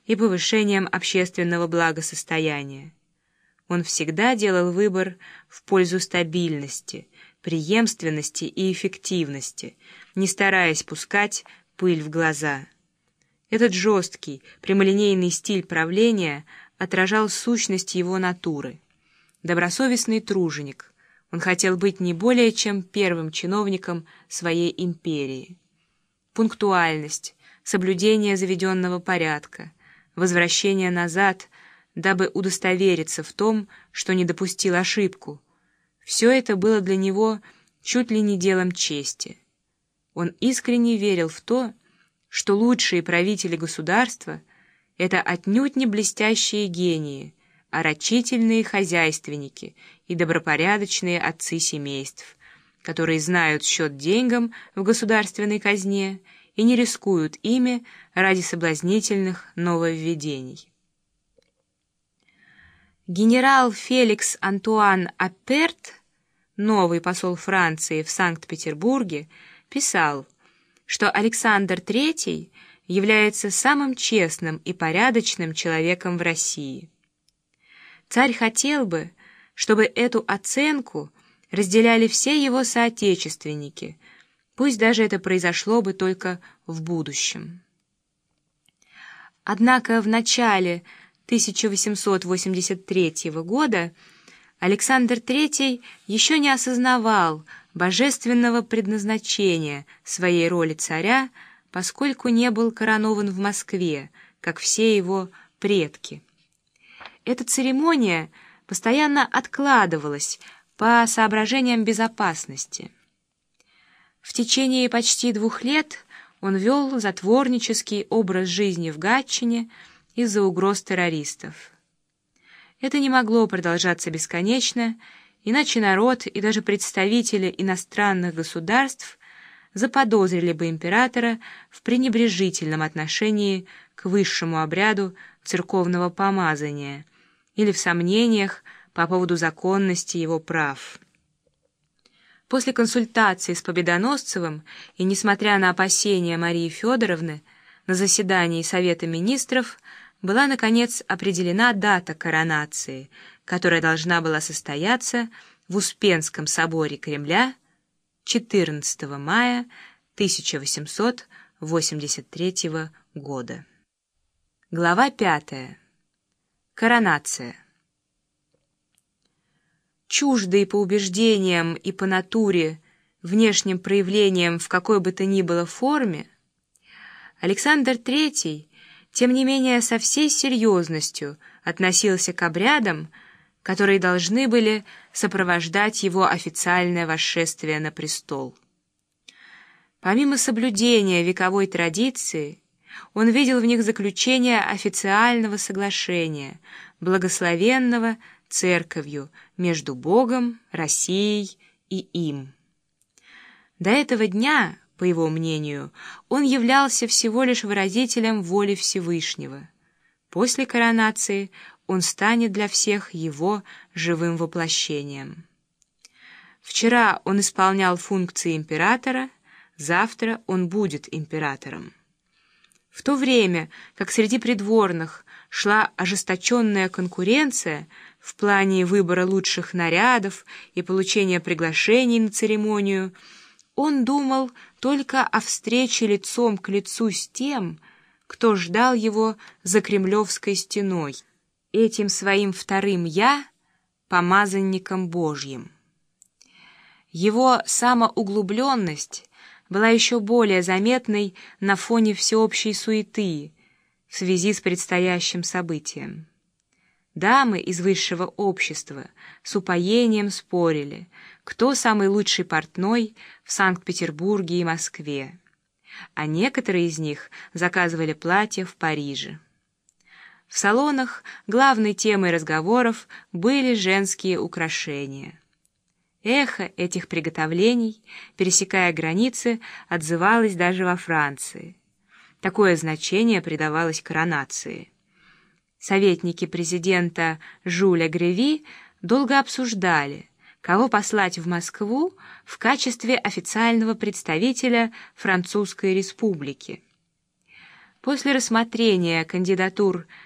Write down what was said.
и повышением общественного благосостояния. Он всегда делал выбор в пользу стабильности, преемственности и эффективности, не стараясь пускать пыль в глаза. Этот жесткий, прямолинейный стиль правления отражал сущность его натуры. Добросовестный труженик, он хотел быть не более чем первым чиновником своей империи. Пунктуальность, соблюдение заведенного порядка, возвращение назад, дабы удостовериться в том, что не допустил ошибку. Все это было для него чуть ли не делом чести. Он искренне верил в то, что лучшие правители государства — это отнюдь не блестящие гении, а рачительные хозяйственники и добропорядочные отцы семейств, которые знают счет деньгам в государственной казне и не рискуют ими ради соблазнительных нововведений. Генерал Феликс Антуан Апперт, новый посол Франции в Санкт-Петербурге, писал, что Александр III является самым честным и порядочным человеком в России. Царь хотел бы, чтобы эту оценку разделяли все его соотечественники, пусть даже это произошло бы только в будущем. Однако в начале 1883 года Александр III еще не осознавал божественного предназначения своей роли царя, поскольку не был коронован в Москве, как все его предки. Эта церемония постоянно откладывалась по соображениям безопасности. В течение почти 2 лет он вел затворнический образ жизни в Гатчине из-за угроз террористов. Это не могло продолжаться бесконечно, иначе народ и даже представители иностранных государств заподозрили бы императора в пренебрежительном отношении к высшему обряду церковного помазания или в сомнениях по поводу законности его прав. После консультации с Победоносцевым и несмотря на опасения Марии Федоровны, на заседании Совета министров была, наконец, определена дата коронации, которая должна была состояться в Успенском соборе Кремля 14 мая 1883 года. Глава 5. Коронация. Чуждый по убеждениям и по натуре внешним проявлениям в какой бы то ни было форме, Александр III, тем не менее, со всей серьезностью относился к обрядам, которые должны были сопровождать его официальное восшествие на престол. Помимо соблюдения вековой традиции, он видел в них заключение официального соглашения, благословенного Церковью между Богом, Россией и им. До этого дня, по его мнению, он являлся всего лишь выразителем воли Всевышнего. После коронации он станет для всех его живым воплощением. Вчера он исполнял функции императора, завтра он будет императором. В то время, как среди придворных шла ожесточенная конкуренция в плане выбора лучших нарядов и получения приглашений на церемонию, он думал только о встрече лицом к лицу с тем, кто ждал его за Кремлевской стеной, этим своим вторым «я», помазанником Божьим. Его самоуглубленность была еще более заметной на фоне всеобщей суеты в связи с предстоящим событием. Дамы из высшего общества с упоением спорили, кто самый лучший портной в Санкт-Петербурге и Москве, а некоторые из них заказывали платья в Париже. В салонах главной темой разговоров были женские украшения. Эхо этих приготовлений, пересекая границы, отзывалось даже во Франции. Такое значение придавалось коронации. Советники президента Жюля Греви долго обсуждали, кого послать в Москву в качестве официального представителя Французской республики. После рассмотрения кандидатур